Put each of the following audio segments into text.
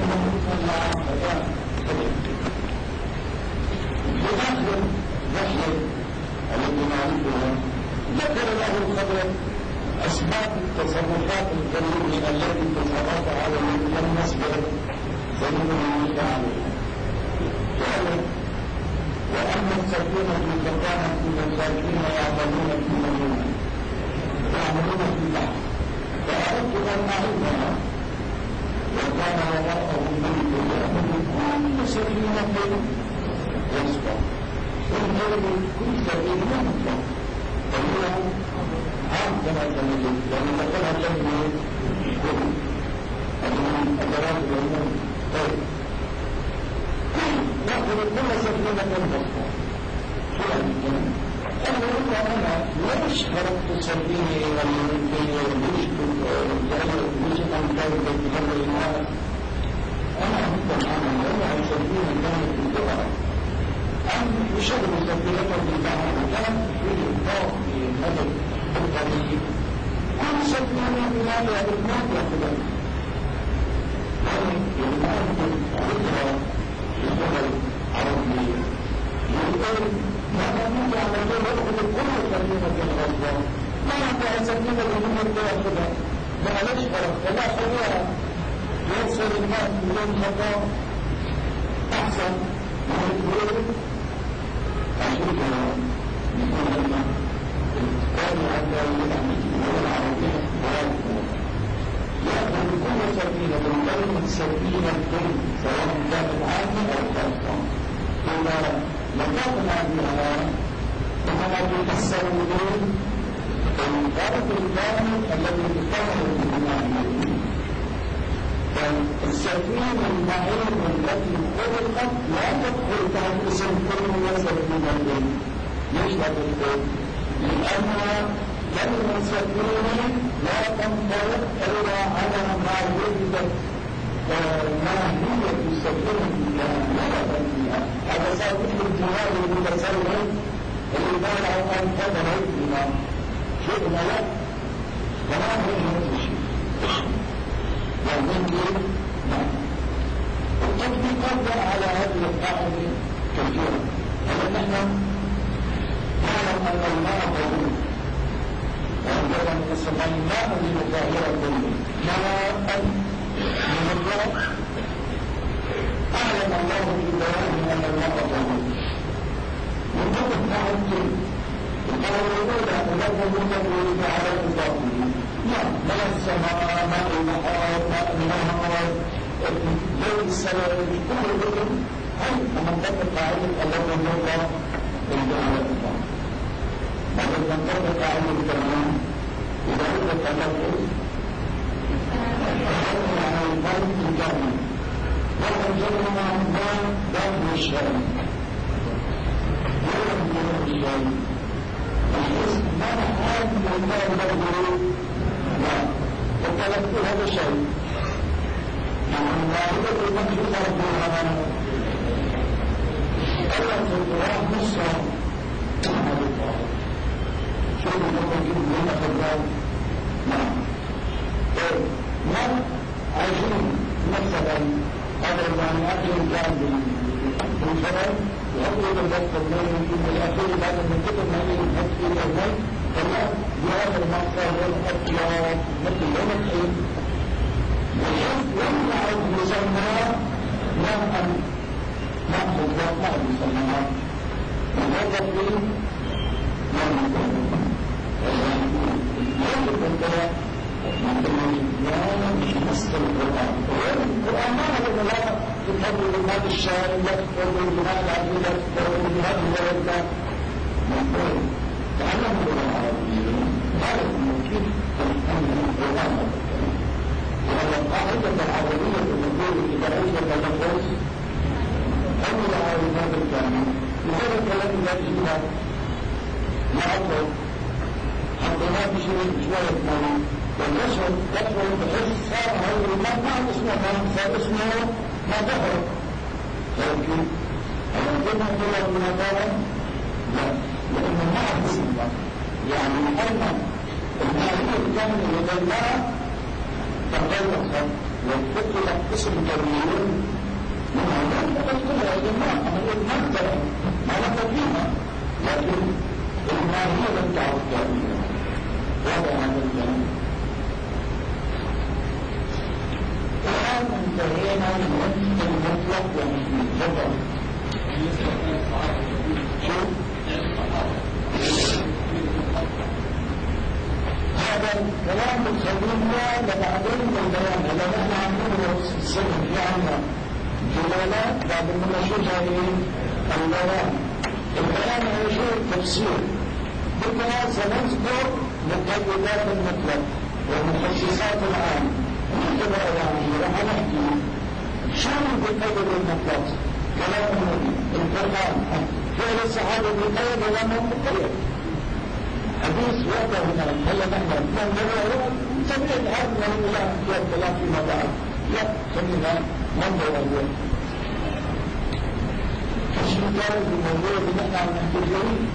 آخر رحلة التي نعرفها ذكر له الخبر أسباب التصرفات الغريبة التي تصرف على لم نصبر ذنوبنا عليها. قال: وأما السفينة فكانت من الساكنين يعملون في المدينة يعملون في البحر فأردت أن أعيدها وكان وراءهم ملك يأخذ كل سفينة يصبح ويجرب كل سفينة مطلق فهي عام كما تنجد لأن مثلها تنجد كل أدرات الأمور. طيب نأخذ كل سفينة مطلق أنا ليش خرجت سفينة إلى المنطقة ليش أنتظر بتغير الماء أنا أحب أنا عن سفينة كانت في القرى أم يشغل سفينة في البحر كانت في الضوء في المدد الطريق كل سفينة بمالها بالماء يأخذها يعني الماء عرضها يقبل عربية يقول ما نريد على طول يأخذ كل سفينة في الغزوة ما ينفع سفينة بماء يأخذها معلش فرق فلا خليها يوصل الماء بدون خطأ أحسن ما يقول أشوف يكون الماء قال حتى يدعم العربية يأخذ كل سفينة من سفينة سواء كانت عامة أو خاصة إذا لقطنا بها فهذا يحسن بدون الفرق الكامل الذي يتطور بالمعنى. فالسفينة المعين التي خلقت لا تدخل تحت اسم كل سفينة. ليش لا تدخل؟ لأن كلمة سفينة لا تنطلق إلا على ما وجدت ماهية السفينة فيها. هذا صار مثل الجهاز المتسلل اللي قال أن تدخل فيها شيء لا ولا هو نفس الشيء والذكر التطبيقات على هذه القاعدة كثيرة. هل نحن نعلم أن الماء ضروري وعندما نسمى الماء من الظاهرة الضروري ماء من الله أعلم الله في بيانه أن الماء ضروري من ضمن التعلم القول الأولى أنه متبرد على الإضافة ماء السماء ماء البحار ماء النهر زي السماء كل ذلك هل منطقة قاعدة الله الموضع على الإضافة هذا منطقة قاعدة الكلام إذا أردت التلفظ على الفرق الجمع والجمع مع دم الشرع ولم الشرع ما نحاول من الله البرد لا وتلقوا هذا الشيء يعني الواحدة المنشطة ربها أولا في القرآن مصر هذا القرآن شو نقول جدا هنا في القرآن ما عايشين مثلا هذا يعني أكل جانبي بالفرق وأقول الوقت الليل من الأخير بعد من كتب مالي الحج إلى الليل فلا بهذا المقطع والأطيار مثل يوم الحين يمنع المسمى ماء نأخذ وقع المسمى وهذا فيه يجب أن من نص القرآن ما هذا لا تفضل بماء الشارع لا تفضل بماء العدل لا تفضل بماء الولد لا نقول تعلم العربية هذا الممكن أن القرآن وهذا القاعدة العربية المقول إذا أجل النفوس أول عربيات الكامل لذلك الكلام الذي فيها ما أطلق حتى ما في شوية مالي والنشر تدخل بحيث صار هذا الماء ما اسمه صار اسمه ما ظهر لكن هل يمكن أن يكون من هذا؟ لا لأنه ما اسم الله يعني أن الماهية الكاملة لدى الله تغير والفقه قسم كبير من هذا فقد كلها إجماع المادة على تقييمها لكن الماهية لم تعرف كاملة وضع هذا الكلام. الآن انتهينا من المطلق والمطلق. شوف هذا الكلام الخلينا لبعدين البيان لأن احنا عندنا السنة في عنا جلالات بعد ما نشوفها البيان. البيان هو شيء تفسير بكنا سنذكر مقيدات المطلق ومخصصات العام. نكتب يعني راح نحكي شو بقيد المطلق كلام النبي القرآن فعل الصحابة بقيد ولا مقيد حديث وقته هنا هلا نحن من هو سمعت هذا من الله الكلام فيما بعد لا خلينا ننظر اليوم شو كان الموضوع اللي نحن عم نحكي فيه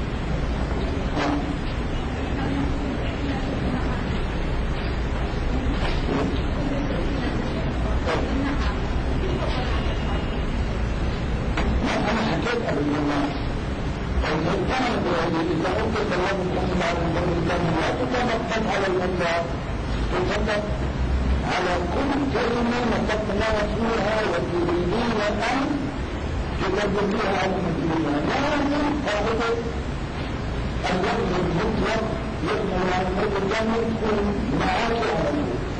أنا حكيت قبل الناس إذا أنت كلام الحكم على الإسلام لا تتنطط على الأمة تتنطط على كل كلمة نطقنا فيها وتريدين أن تكذبيها على المسلمين لازم قاعدة اللفظ المطلق يحمل على الإسلام تكون معاك على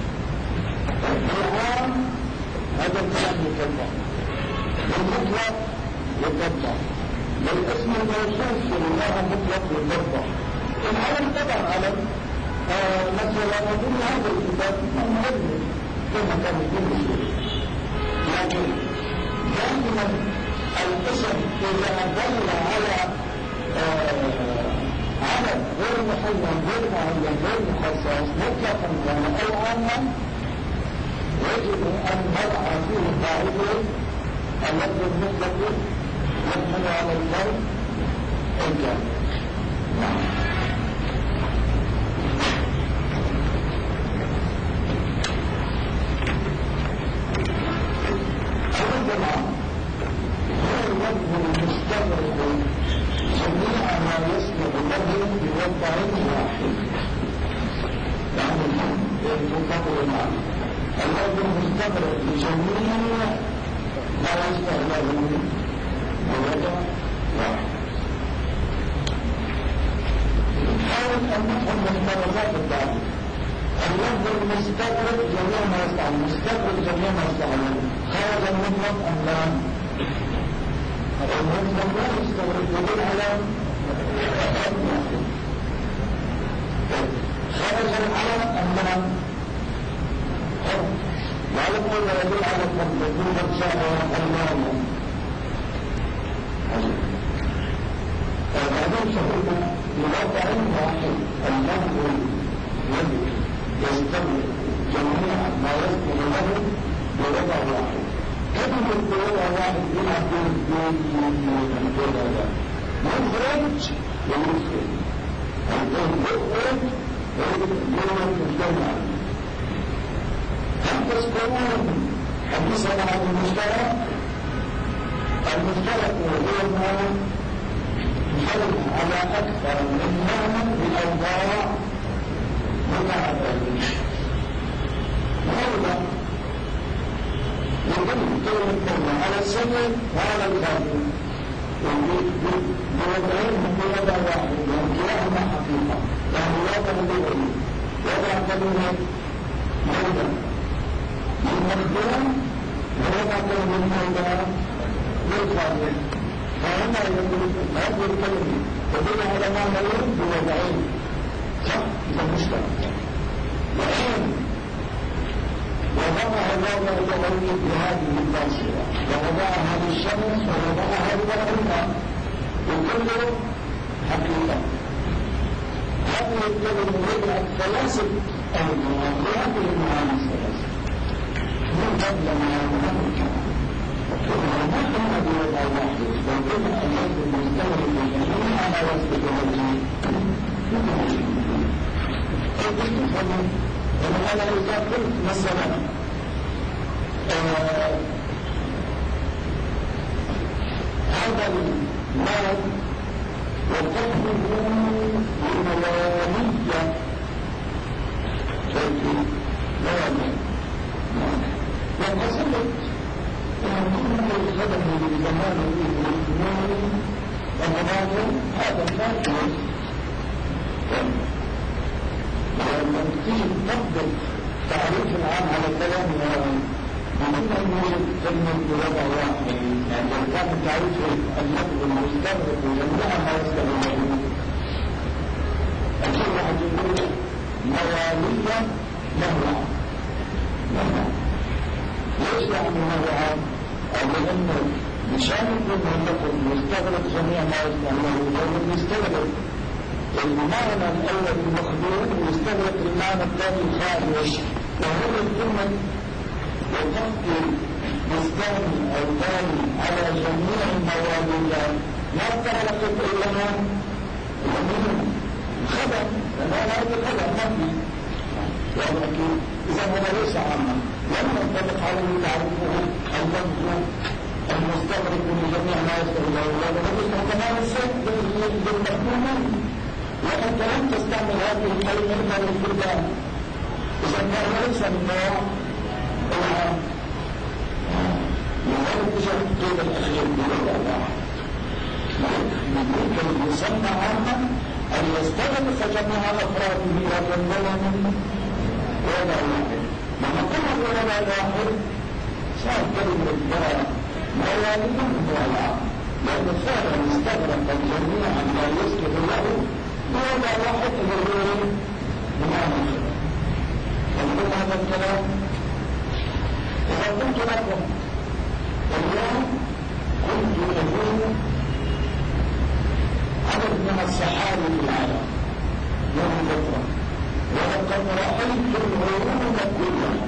القرآن هذا الكلام يطبق المطلق يطبق بالاسم الموصوف لله مطلق بالضبط. العالم طبعا علم مثلا نقول هذا الكتاب مهم كما كان يقول شيء لكن دائما الاسم اذا دل على عدد غير محيط غير معين غير مخصص مطلقا كان او عاما يجب ان نضع فيه قاعده اللفظ المطلق يحمل على الفرد الجامع. عندما هو اللفظ المستغرق جميع ما يصلح له بوضع واحد يعني المطلق المعنى اللفظ المستغرق لجميع ما يصلح له بوضع واحد. نحاول أن نفهم مفترضات التعريف. اللفظ المستغرق جميع ما يصلح المستغرق جميع ما يصلح خرج المطلق أم لا؟ المطلق لا يستغرق يدل على خرج العلم أم لا؟ العلم هو يدل على المطلق يقول شاء الله فهذا شهود بوضع واحد اللفظ الذي يستغرق جميع ما يصلح له بوضع واحد. كلمة بوضع واحد يلعب دور هذا مخرج ومسكن المخرج يلعب الجمع. هل تذكرون حديثنا عن المشترك؟ المشترك هو ما يحل على أكثر من معنى بأوضاع متعددة. هذا يدل كلمة على السنة وعلى الفاضل بوضعين من وضع واحد يعني كلاهما حقيقة يعني وضع لغوي وضع كلمة موضع للمخدوم ووضع كلمة موضع للفاضل. فهنا يقول هذه الكلمة تدل على معنيين بوضعين صح؟ إذا مشترك وحين وضعها الوضع اللغوي بهذه الفاصلة ووضعها للشمس ووضعها للقمر وكله حقيقة. هذه الكلمة وضعت ثلاثة أوجه وهذه المعاني الثلاثة من قبل ما يكون ما كان بوضع واحد بل كنا اللفظ المستغرق جميع ما يصلح له وأنا إذا قلت مثلا هذا المال وقفه بموالية وقصدت أن الخدم بزمان الإسلام هذا المال ولما تيجي تطبق تعريف العام على كلام بدون أن يوجد كلمة بوضع واحد، يعني لو كان تعريف اللفظ المستغرق وجميع ما يستغرقه أكيد واحد يقول موالية مهوى. ليش يعني مهوى؟ أو لأنه مشان يكون اللفظ مستغرق جميع ما يستغرقه لأنه يستغرق المعنى الأول المخلوق ويستغرق المعنى الثاني الخارج، وهو الكلمة وتحكي مستغني أو ثاني على جميع المواليات ما استغرقت إلا الخدم، لأن هذا الخدم ما فيه. ولكن إذا هذا ليس عاما لم ينطبق عليه تعريفه اللفظ المستغرق لجميع ما يستغرقه، لأنه يصبح كمان الشيء للمفهومين، وأنت لم تستعمل هذه الكلمة إلا للفردان. إذا كان ليس من نوع العام، لذلك جاء القيد الأخير بوضع واحد. ممكن يسمى عاما أن يستغرق جميع أفراده وجملهم وضع واحد. لما قلنا بوضع واحد صار كلمة مواليد هو العام، لأن فعلا استغرق جميع ما يسلك له بوضع واحد اللي هو بمعنى الخير. ونقول هذا الكلام إذا قلت لكم اليوم كنت أقول عدد من الصحابة في العالم يوم الفترة، ولقد رأيت العلوم كلها.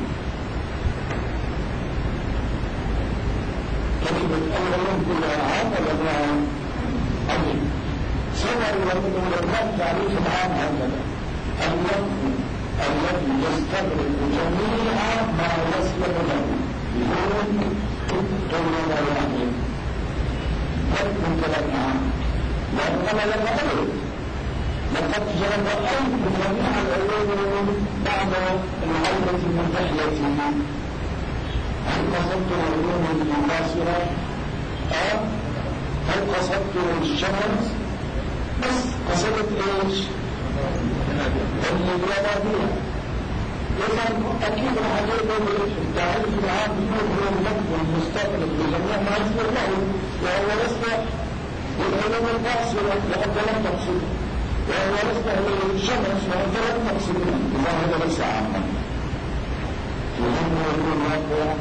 كلمة العلوم كلها عامة عظيم صور ومن العلماء تعريف العام هكذا: اللفظ الذي يستغرق جميع ما يسلم له بدون كلمة واحدة. لكن كلام عام، لأننا لم نقل لقد رأيت جميع العلوم بعد العودة من رحلته. هل قصدت العلوم المناصرة؟ هل قصدت الشمس؟ بس قصدت ايش؟ الرياضية. إذا أكيد راح أقول التعريف العام هو اللفظ المستغرق لجميع ما يصير له، وهو يصلح للعلوم القاصرة وأنت لم تقصده، وهو يصلح للشمس وأنت لم تقصده. إذا هذا ليس عاما. وهم يقول هذا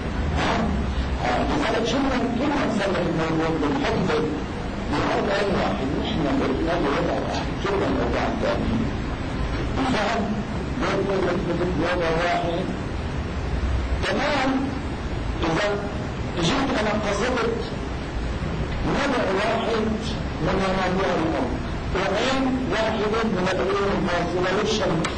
لذلك شنو كلمة نسمي الموضوع بالحفظ بهذا أي واحد. نحن قلنا بوضع واحد كلمة الوضع الثاني فهم يقول لك بوضع واحد. كمان إذا جيت أنا قصدت نبع واحد من منابع الأرض وعين واحد من العيون الفاصلة للشمس،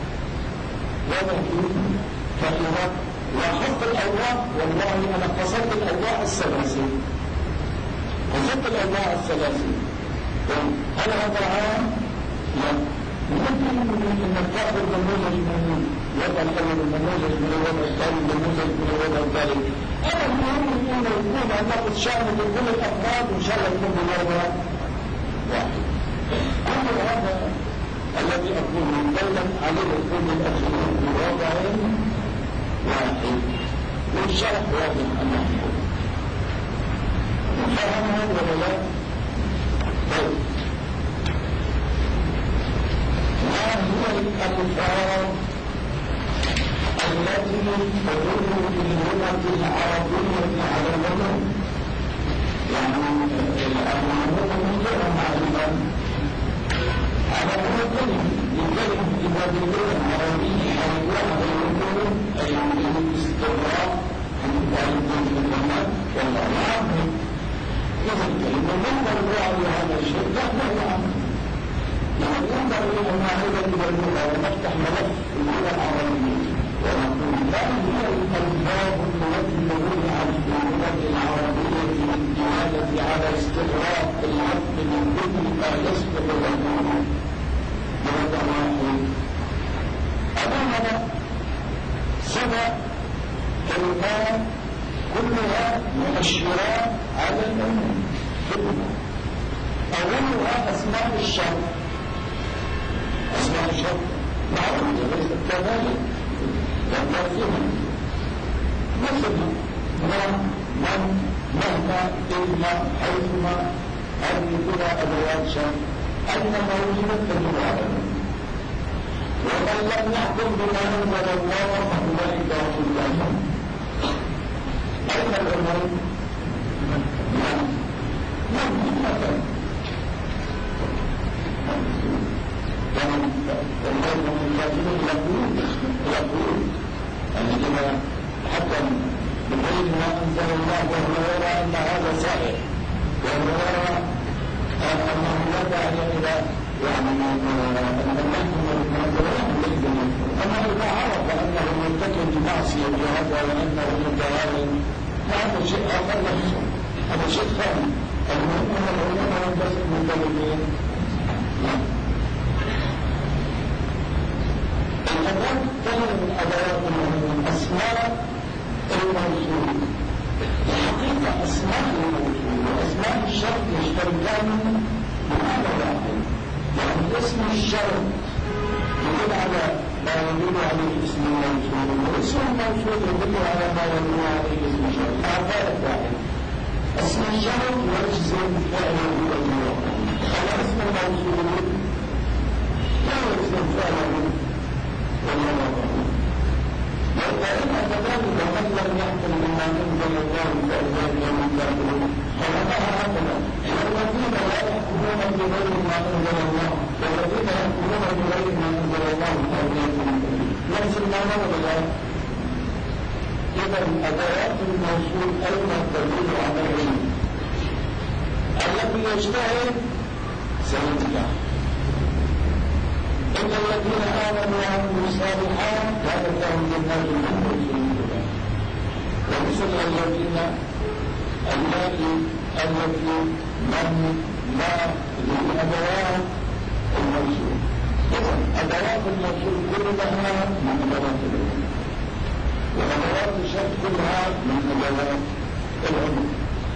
ولكن فإذا لاحظت الأوراق، والله أنا قصدت الأوراق الثلاثة، قصدت الأوراق الثلاثة. هل هذا عام؟ لا. ممكن أنك تأخذ نموذج من الوضع الأول، النموذج من الوضع الثاني، النموذج من الوضع الثالث. أنا المهم أنه يكون عندك شامل لكل الأفراد وإن شاء الله يكون بوضع واحد. كل هذا الذي أقوله دلا عليه كل الأخير بوضع واحد، والشرح واضح أنه فهم هذا ولا لا؟ طيب، ما هي الألفاظ التي تدل في اللغة العربية على العلوم؟ يعني العلوم غير معلومة على الكلمة إذا باللغة العربية حيوان العلوم أي الاستقراء عن الكلمات والله يعلم. إذا الكلمة ننظر إلى هذا الشيء لا يعلم، يعني ننظر إلى المعرفة باللغة ونفتح ملف اللغة العربية ونقول ما هي الألفاظ الحث على استغراق العبد من كل ما يسبق له مرة واحد. أمامنا سبع كلمات كلها مؤشرات على العموم. أولها أسماء الشر. أسماء الشر معروفة ليست كذلك لأنها فيها مثل من مهما إلما حيثما هذه كلها أدوات شر أينما وجدت تدل على العموم. ومن لم يحكم بما أنزل الله فأولئك هم الكافرون. أين العموم؟ مثلا والله من الكافرين يقول الذين حكم بغير ما أنزل الله وهو يرى أن هذا صحيح وهو يرى أنه لا داعي إلى يعني أن يحكم بما أنزل الله ليس منه. أما إذا عرف أنه مرتكب بمعصية هذا وأنه متعاون فهذا شيء آخر نفسه، هذا شيء ثاني. المهم أن العلماء بس مدللين. الأدوات كلمة من أدوات أسماء الموصول. الحقيقة أسماء الموصول وأسماء الشرط يشتركان بمعنى واحد. يعني اسم الشرط يدل على ما يدل عليه اسم الموصول واسم الموصول يدل على ما يدل عليه اسم الشرط. هذا واحد. اسم الشرط يجزم فعله بالموصول. أما اسم الموصول لا يجزم فعله والله. وإن كذلك من لم يحكم بما أنزل الله فأولئك هم الكافرون. فمعناها هكذا والذين لا يحكمون بغير ما أنزل الله والذين يحكمون بغير ما أنزل الله فأولئك هم الكافرون. نفس المعنى ولا إذا أدوات الموصول أين تدل على العلم الذي يجتهد سينجح. إن الذين آمنوا وعملوا الصالحات كانت لهم جنات الخلد في الجنة. ومثل الذين التي من لا لأدوات الموصول. إذن أدوات الموصول كلها من أدوات العلم وأدوات الشرط كلها من أدوات العلم.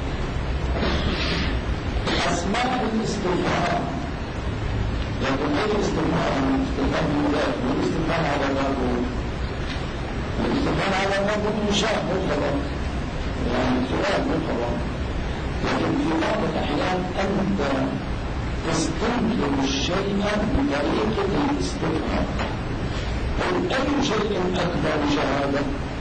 أسماء الاستفهام لكن أي استفهام؟ استفهام مجاز والاستفهام على بابه. الاستفهام على بابه إنشاء مطلق يعني سؤال مطلق. لكن في بعض الأحيان أنت تستنكر الشيء بطريقة الاستفهام. قل أي شيء أكبر شهادة؟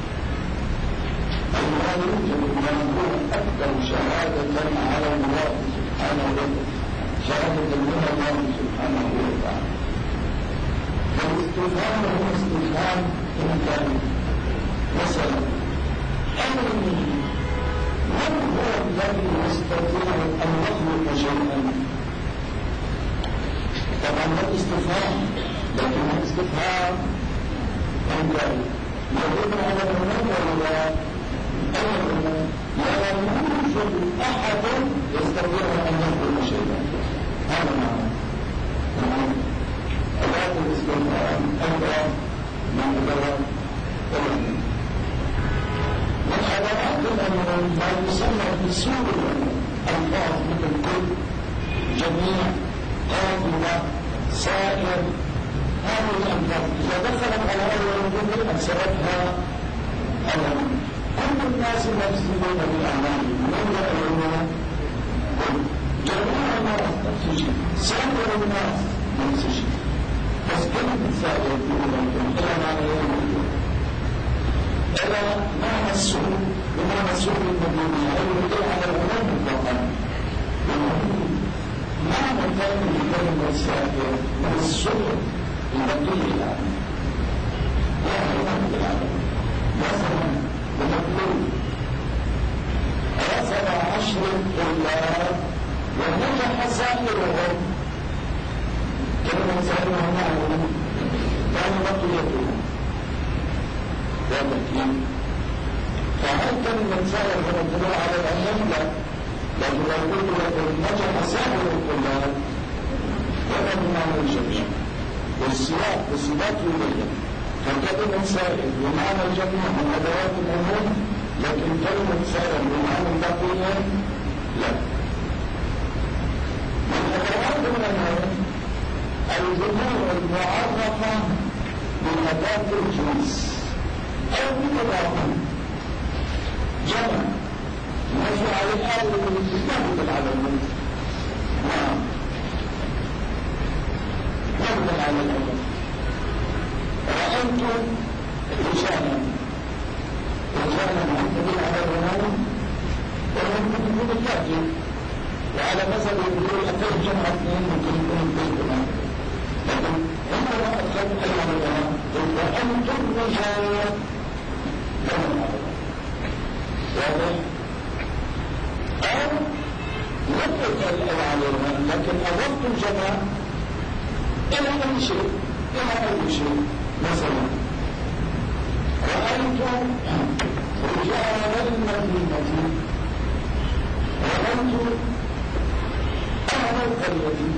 ما يوجد ما هو أكبر شهادة على الله سبحانه وتعالى شهادة من الله سبحانه وتعالى. فالاستفهام هو استفهام إمكاني. مثلا أمرني من هو الذي يستطيع أن يخلق شيئا؟ طبعا هذا استفهام لكن الاستفهام إمكاني يدل على العموم ولا أي العموم؟ لا يوجد أحد يستطيع أن يخلق شيئا. هذا معنى أداة الاستفهام أداة من أدوات العلم. من أدوات العلم ما يسمى بسور الألفاظ مثل كل، جميع، قابلة، سائر. هذه الألفاظ إذا دخلت على أول الجملة أكسرتها العلم. كل الناس مجزمون بأعمالهم من يعلمون جميع الناس نفس الشيء، سائر الناس نفس الشيء. بس كلمة سائر إلى معنى يوم إلى معنى السوء بمعنى سوء المدينة أو يدل على العموم مطلقا. معنى ثاني لكلمة سائر هو السوء المدينة يعني لا عموم العالم. مثلا بمطلوب رسل 10 طلاب ونجح سائرهم. كلمة سائرهم معهم كان بقيتهم وبكين. فهل كلمة سائر هو الدليل على العموم؟ لا، لكن لو قلت لكم نجح سائر الطلاب ولا بمعنى الجميع، والسياق بصفات يبين فكلمة سائر بمعنى الجميع من أدوات العموم، لكن كلمة سائر بمعنى البقية لا. من أدوات العموم الجموع المعرفة بأداة الجنس أو بتضافر جمع نفي على الآل يبدل على العموم. نعم يبدل على العموم. رأيت رجالا يبدل على العموم وممكن يكون التأجيل، وعلى مثل يقول أتيت جمع اثنين ممكن يكون البيت معه، لكن عندما أدخلت على العلماء رأيت الرجال لهم أبدا واضح؟ أو لم أدخل عليها لكن أضفت الجمع إلى أي شيء، مثلا رأيت رجال المدينة، رأيت أهل القرية،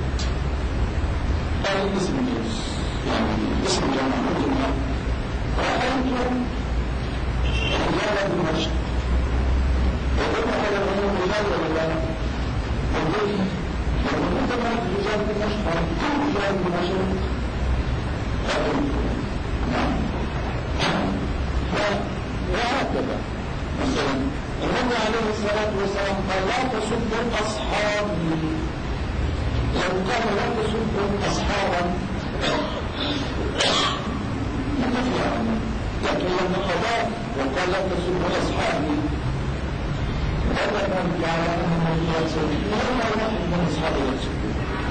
هذا اسم جنس يعني اسم جمع مجمع. رأيت رجال دمشق، وقلنا على العموم رجال ولا لا؟ وقلت لما كنت معك رجال دمشق كل رجال دمشق رأيت. نعم وهكذا مثلا النبي عليه الصلاة والسلام قال لا تسبوا أصحابي، لو قال لا تسبوا أصحابا نتفي عنه، لكن لما أضاف وقال لا تسبوا أصحابي هذا من على أن النبي صلى الله عليه وسلم لا واحد من أصحابه يسبوا.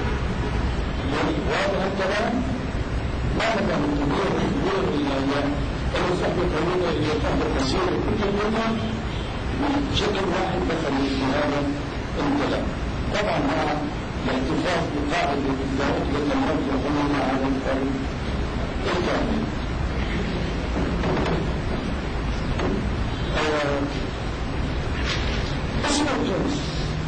واضح الكلام؟ ما نقدر كبير الأيام أو صحبة طويلة إلى صحبة قصيرة كل اليوم شكل واحد دخل في هذا الكلام، طبعا مع الاحتفاظ بقاعدة الزواج للموت يظن على الفرد الكامل. اسم الجنس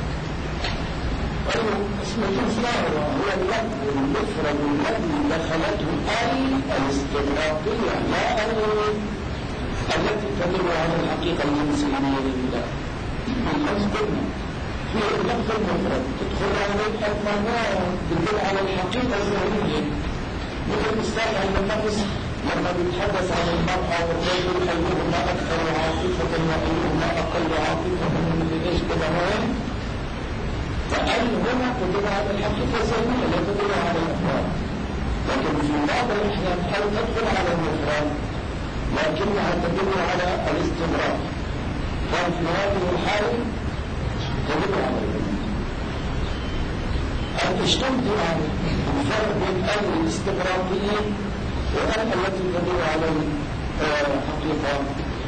اسم الجنس لا هو اللفظ المفرد الذي دخلته الاستغراقية لا التي تدل على الحقيقة الجنسية لله. الخمس قلنا في اللفظ المفرد تدخل عليه المعنى تدل على الحقيقة الذهنية، مثل مثال عند النفس لما بيتحدث عن المرأة والرجل أيهما أكثر عاطفة وأيهما أقل عاطفة من ايش كده هون، فأي هنا تدل على الحقيقة الذهنية لا تدل على الأفراد، لكن في بعض الأحيان هل تدخل على المفرد لكنها تدل على الاستمرار، ففي هذه الحالة تدل على الجنس. أن تشتمل عن الفرق بين الاستمرارية وأن التي تدل على الحقيقة.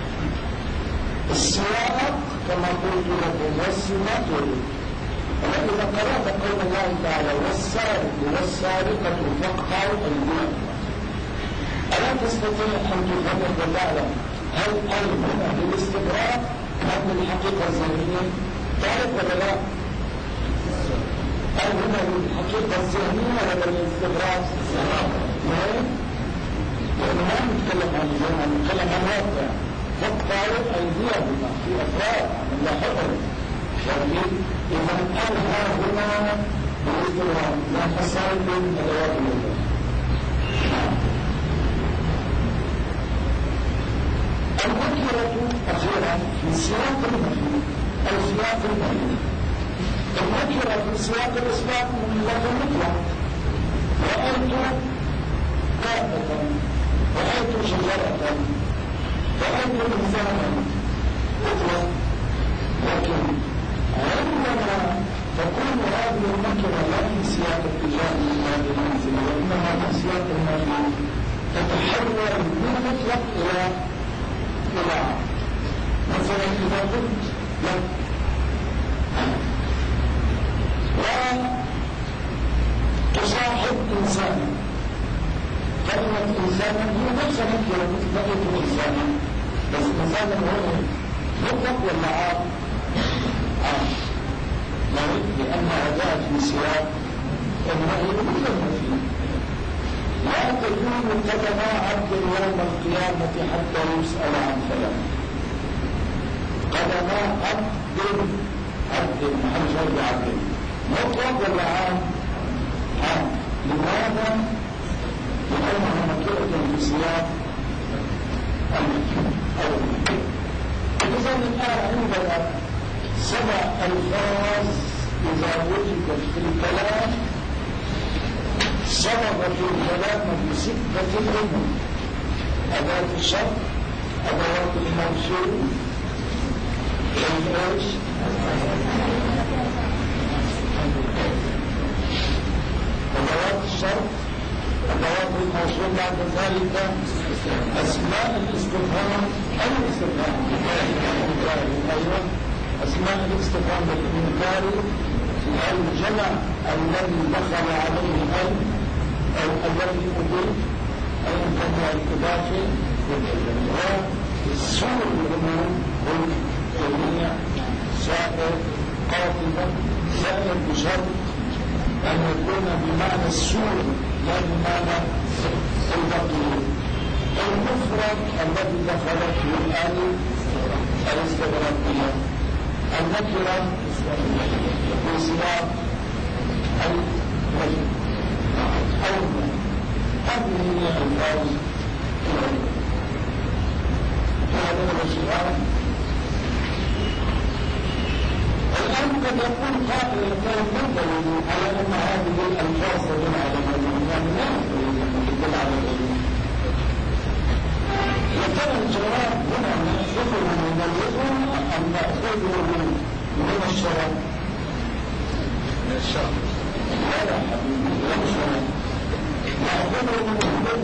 السياق كما قلت لكم والسمات إذا قرأت قول الله تعالى والسارق والسارقة فاقطعوا أيديهما، ألا تستطيع أن تفرق وتعلم هل هنا للاستغراق أم للحقيقة الذهنية؟ تعرف ولا لا؟ هل هنا للحقيقة الذهنية ولا للاستغراق؟ لأنه ما نتكلم عن الزمن، نتكلم عن واقع. فاقطعوا أيديهما في أفراد لا حضر، لكن إذا أنهى هنا بالاستغراق لا حصل من أدوات الوضع. النكرة أخيرا في سياق النفي أو سياق النهي. النكرة في سياق الإثبات من لفظ مطلق، رأيت دابة، رأيت شجرة، رأيت إنسانا مطلق، لكن عندما تكون هذه النكرة لا في سياق اتجاه من هذه المنزلة وإنما في سياق النهي تتحول من مطلق إلى مثلا إذا قلت لك لا تصاحب إنسانا، كلمة إنسانا هي نفسها نكرة مثل لقيت إنسانا، بس إنسانا هو مطلق ولا عام؟ لأنها جاءت في سياق النهي بالجنة فيه. لا تكون قدم عبد يوم القيامة حتى يسأل عن ثلاث. قدم عبد محل فرد عبد مطلق ولا عام؟ عام. لماذا؟ لأنها مكرة في سياق النهي. إذا الآن عندنا 7 ألفاظ إذا وجدت في الكلام سبقت الكلام ب6 أمور: أداة الشرط، أدوات الموصول، ايش؟ أدوات الشرط، أدوات الموصول، بعد ذلك أسماء الاستفهام، أيوة أسماء الاستفهام بالإنكار، الجمع الذي دخل عليه أو الذي أضيف أي كان الإضافة والسور الأمور والجميع سائر قاطبة سائر بشرط أن يكون بمعنى السور لا بمعنى البقية. المفرد الذي دخلت في الآلة الاستغراقية، النكرة في سياق الرجل أولا. هذه هي الألفاظ هذا الاشتغال. الآن قد يكون قائل يتردد على أن هذه الألفاظ تدل على العلم، يعني لا تدل على العلم. وكان الجواب هنا نأخذه من اللغة أم نأخذه من الشرع؟ من الشرع. لا حبيبي، لا الشرع. نأخذه من اللغة.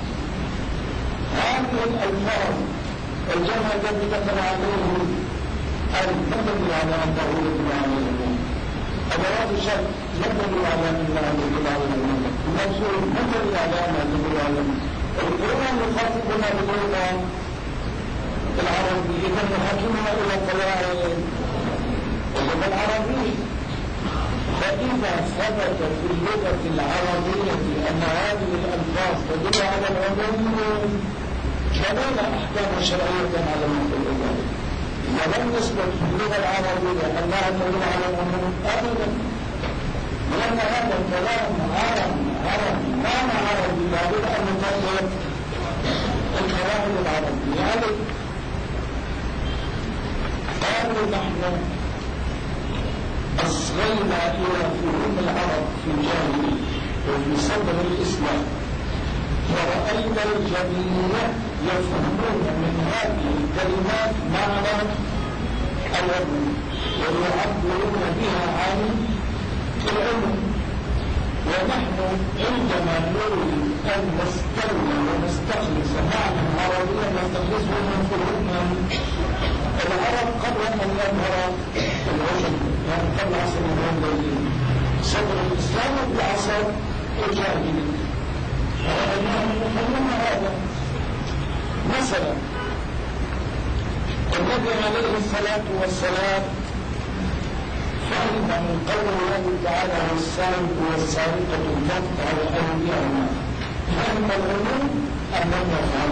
هذه الألفاظ الجمع الذي دخل عليه تدل على أنه يدل على العلم. أدوات الشرع تدل على أنه يدل على العلم. الموصول تدل على أنه يدل على العلم. القرآن يخاطبنا باللغة العربية، إذا يحاكمنا إلى قواعد اللغة العربية. فإذا ثبت في اللغة العربية أن هذه الألفاظ تدل على العموم فلا أحكام شرعية على المطلوب. إذا لم يثبت في اللغة العربية أنها تدل على العموم أبدا، لأن هذا الكلام عربي معنى عربي لابد أن نطبق القواعد العربية عليه. قالوا نحن أصغينا إلى فهوم العرب في الجاهلية وفي صدر الإسلام، ورأينا الجميع يفهمون من هذه الكلمات معنى العلم ويعبرون بها عن العلم. ونحن عندما نريد أن نستولي ونستخلص معنى عربيا نستخلصه من فهوم العرب قبل أن يظهر العلم، يعني قبل عصر العلم صدر الإسلام بعصر الجاهلية. ونحن نفهم هذا. مثلا النبي عليه الصلاة والسلام فهم من قول الله تعالى والسارق والسارقة تقطع أيديهما، فهم العلوم أم لم يفهم؟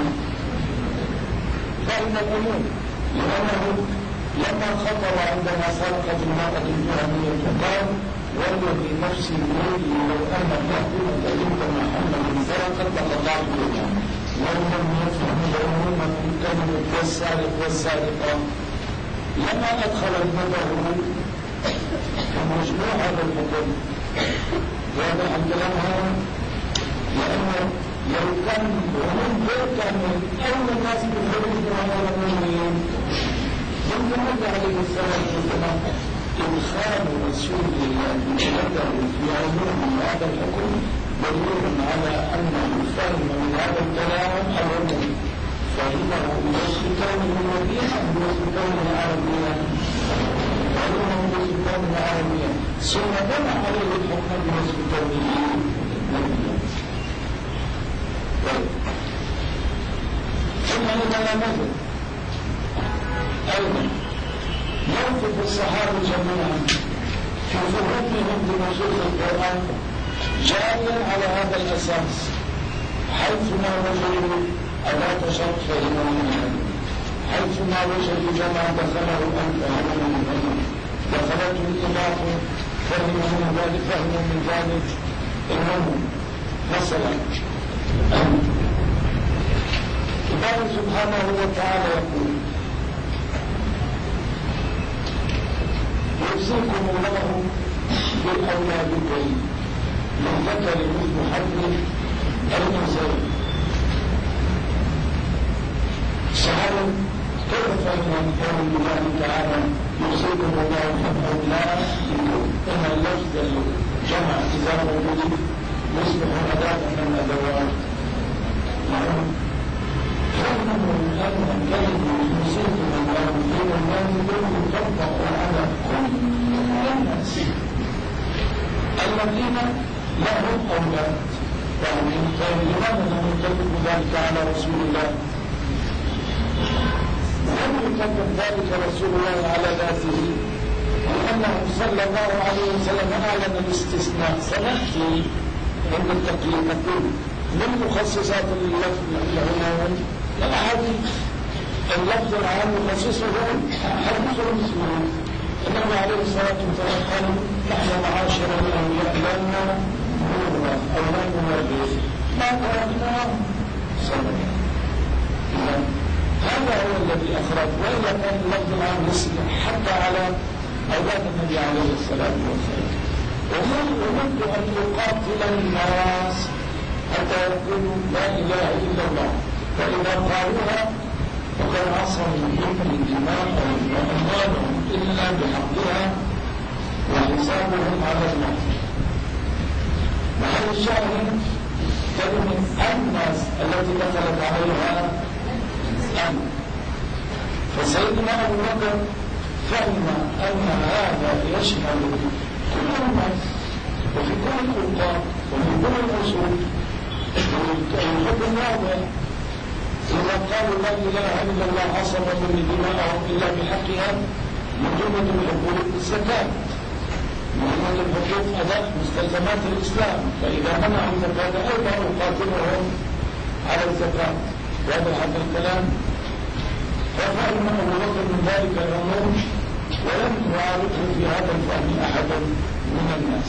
فهم العلوم، لأنه لما خطر عندما سرقت المرأة الجهنية قال والذي نفسي بيده لو أن فاطمة بنت محمد سرقت لقطعت يدها. ولم يفهم العلوم من كلمة والسارق والسارقة لما أدخل النظر كمجموع هذا الحكم. واضح الكلام هذا؟ لأنه لو كان العلوم غير كامل أول الناس بالخروج من هذا المؤمنين يمكن النبي عليه الصلاة والسلام إدخال رسول الله يده في عموم هذا الحكم دليل على أنه فهم من هذا الكلام العلوم، فإنه بوصف كونه نبيا أم بوصف كونه عربيا؟ علومه بوصف كونه عربيا، ثم بنى عليه الحكم بوصف كونه نبيا. ثم إذا نزل أيضا يوصف الصحابة جميعا في فهمهم بنصوص القرآن جاريا على هذا الأساس، حيثما وجدوا أداة شرط فهموا منها، حيثما وجدوا جمع دخله أن فهموا منه، دخلته الإضافة فهموا من ذلك إنه مثلا الله سبحانه وتعالى يقول يوصيكم الله بالأولادكم للذكر مثل حظ الأنثيين. سألوا كيف فهم قول الله تعالى يوصيكم الله بالأولادكم إن اللفظ الجمع إذا وجد يصبح أداة من الأدوات. فهموا أن كلمة يوصيكم الله بالأولادكم تطبق على كل الناس الذين لهم أولاد. لماذا لم يطبق ذلك على رسول الله؟ لم يطبق ذلك رسول الله على ذاته، لأنه صلى الله عليه وسلم أعلن الاستثناء. سنأتي عند التقييم نقول من مخصصات اللفظ العنوان الأحاديث. اللفظ العام يخصصه حديث المسلمين. النبي عليه الصلاة والسلام قال نحن معاشر الأنبياء لنا نورا أو لا نورث ما تركنا صدقة. هذا هو الذي أخرج، وإلا كان اللفظ العام يصلح حتى على أولاد النبي عليه الصلاة والسلام. وأمرت أن يقاتل الناس حتى يقولوا لا إله إلا الله، فإذا قالوها فقد عصموا منهم دماءهم وأموالهم إلا بحقها وحسابهم على الله. محل الشاهد كلمة الناس التي دخلت عليها أن، فسيدنا أبو بكر فهم أن هذا يشمل كل الناس وفي كل الأوقات وفي كل الأصول. الحكم واضح، إذا قالوا لا إله إلا الله عصموا من دماءهم إلا بحقها من جملة الحقوق الزكاة. محمد الحقوق أداء مستلزمات الإسلام، فإذا منعوا الزكاة أيضا يقاتلهم على الزكاة. واضح هذا الكلام؟ ففهم أبو بكر من ذلك الأمور ولم يعارضه في هذا الفهم أحد من الناس.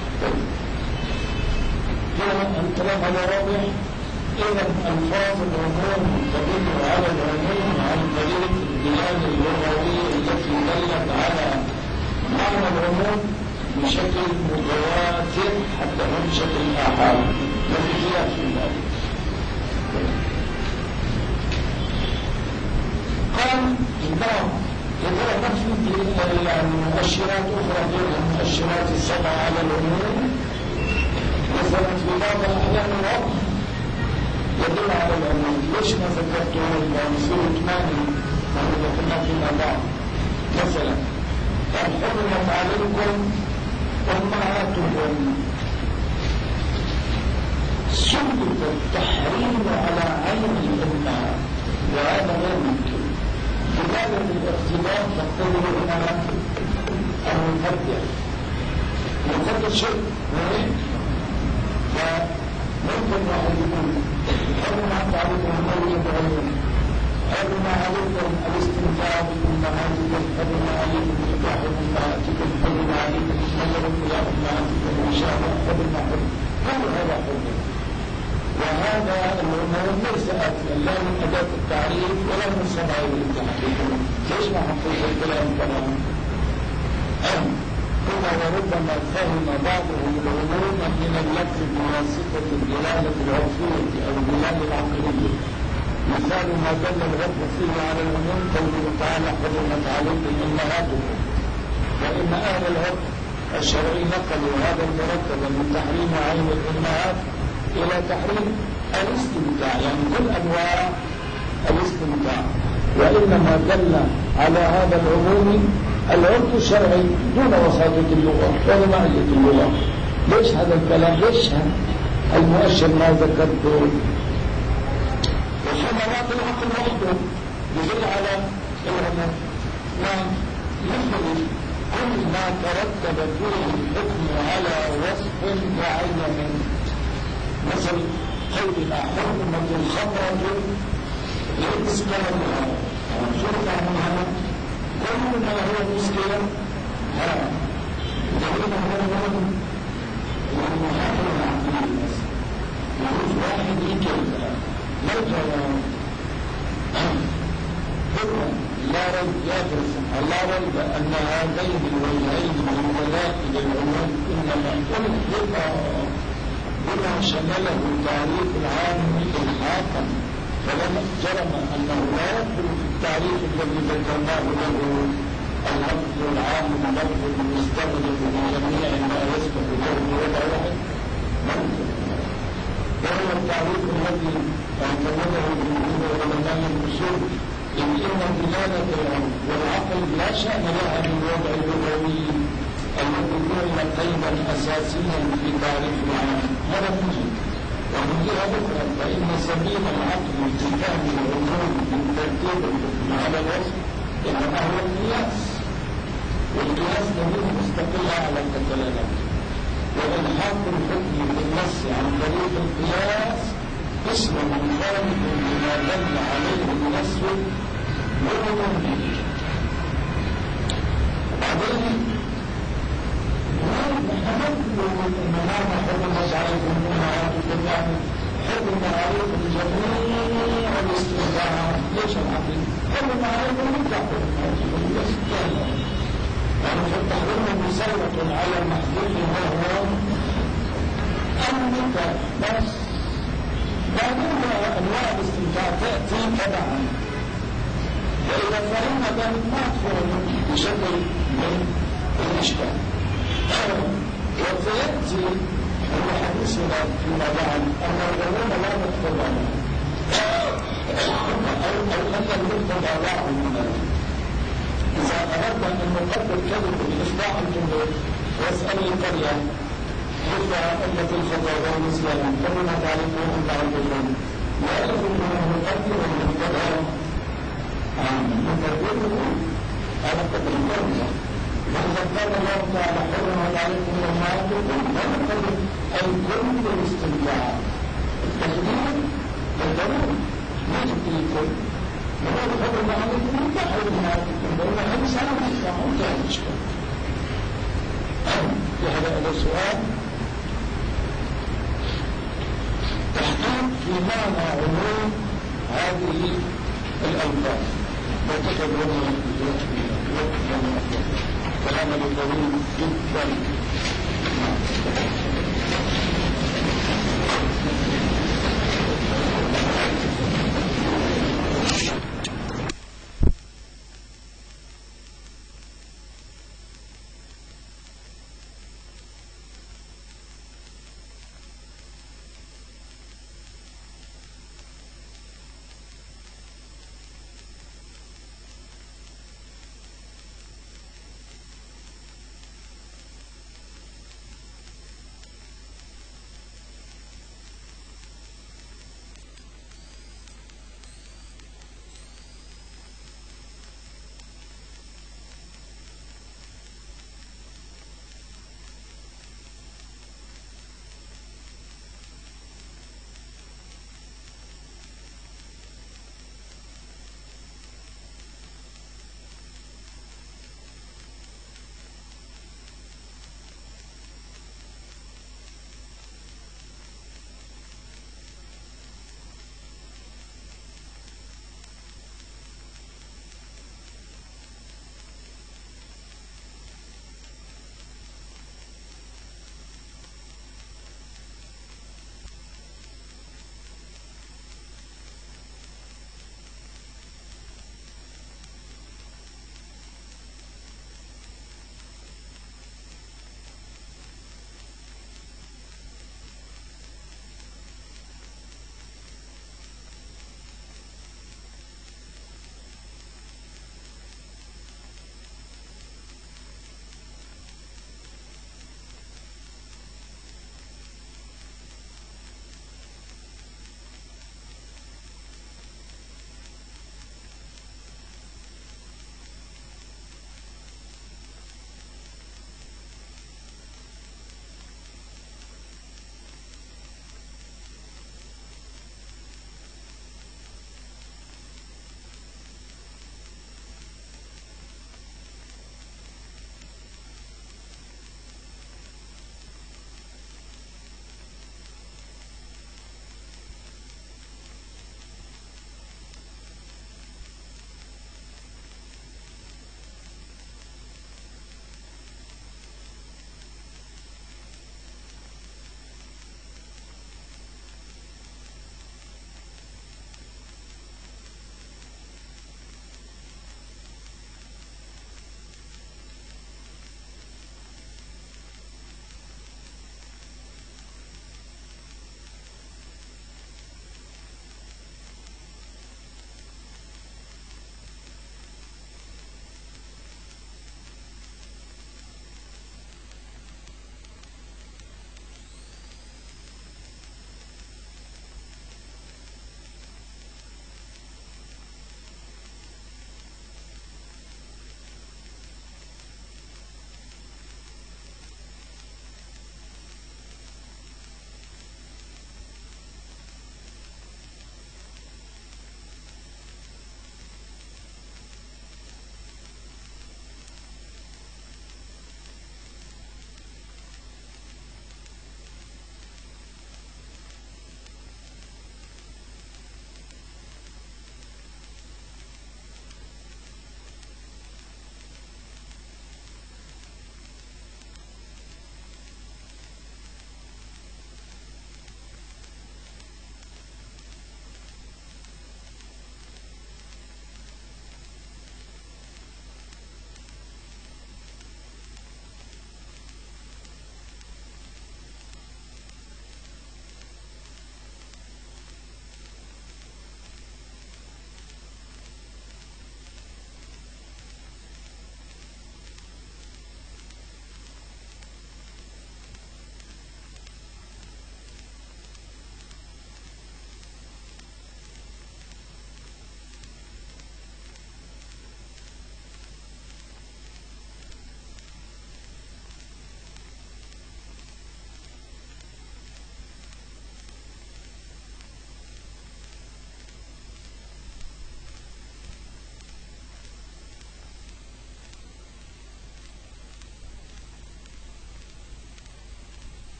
الكلام هذا واضح. إذا ألفاظ العموم تدل على العموم عن طريق الدلالة اللغوية التي دلت على معنى العموم بشكل متواتر حتى هو بشكل آحاد، وفي خلاف في ذلك. قال البعض يتوقف في مؤشرات أخرى غير المؤشرات السبعة على العموم، مثلا في بعض الأحيان الوضع يدل على العموم. ليش ما ذكرته المصير 8 وهو ذكرنا فيما بعد؟ مثلا قد حرمت عليكم أمهاتكم، سلط التحريم على عين الأمهات وهذا غير ممكن. لماذا الاقتداء تقتضي هنا المقدر شيء مهم؟ فممكن واحد يقول حرمت عليكم الموت بعينكم، حرم عليكم الاستمتاع بأمهاتكم، حرم عليكم نكاح أمهاتكم، حرم عليكم النظر إلى أمهاتكم وشاهد، حرم كل هذا حرم. وهذا الأمر ليس لا من أداة التعريف ولا من صناعي التحقيق. ليش ما حطيت الكلام كمان؟ هنا وربما فهم بعضهم العموم من اللفظ بواسطة الدلالة العرفية أو الدلالة العقلية. مثال ما دل العرف فيه على العموم قوله تعالى حرمت عليكم أمهاتكم، وإن أهل العرف الشرعي نقلوا هذا المرتب من تحريم عين الأمهات إلى تحريم الاستمتاع، يعني كل أنواع الاستمتاع. وإنما دل على هذا العموم العرف الشرعي دون وساطة اللغة ولا معية اللغة. ليش هذا الكلام؟ ليش المؤشر ما ذكرته؟ وحملات العقل وحده يدل على العموم. نعم، يختلف كل كل ما ترتب فيه الحكم على وصف معين، مثل قولنا حرمة الخمرة للإسكارها شرطة منها كل ما هو مسكر دليل هو المحرم عن الناس يجوز واحد يجوز لا ريب أن هذين الوجهين من دلائل العموم إنما بما شمله التعريف العام إلحاقا، فلما جرم أنه لا يدخل في التعريف الذي ذكرناه له اللفظ العام اللفظ المستغرق بجميع ما يسبق له وضع واحد وهو التعريف الذي اعتمده جمهور علماء الاصول، إن دلالة العلم والعقل لا شأن لها بالوضع اللغوي الذي جعل قيدا أساسيا في تعريف العام. هذا موجود. ومن جهة أخرى فإن سبيل العقل في فهم العلوم من ترتيب الحكم على الوصف إنما هو القياس، والقياس دليل مستقل على الدلالات، وإلحاق الحكم بالنص عن طريق القياس اسم مخالف لما دل عليه النص وعمومه. بعدين إنما حرمت عليكم أمهاتكم، يعني حرم عليكم جميع الاستمتاع. ليش العقل؟ حرم عليكم مطلقا يعني فالتحريم مسلط على المحظوظ وهو النكاح بس. بعدين أنواع الاستمتاع تأتي تبعا، وإذا فهمنا ذلك ما تفهم بشكل من الإشكال. وسيأتي حديثنا فيما بعد أن العلوم لا مقتضى لها أو أن المقتضى ضاع منها. إذا أردنا أن نقدر كلمة الإصلاح الجمهور واسأل القرية رفع أمة الخطأ والنسيان فمن تعرفون أن تعرفون لا يجب أن نقدر المقتضى نقدره على قدر القرية. وإذا قال الله تعالى حرمت عليكم أمهاتكم فنقدر أي كل الاستمتاع. التقدير بالضرورة ما تقديركم وهو حرم عليكم نكاح أمهاتكم لأن هذا سنة تدفع انتهى الإشكال. في هذا السؤال تحقيق في معنى عموم هذه الألفاظ وتكبرون كلام الطويل جدا.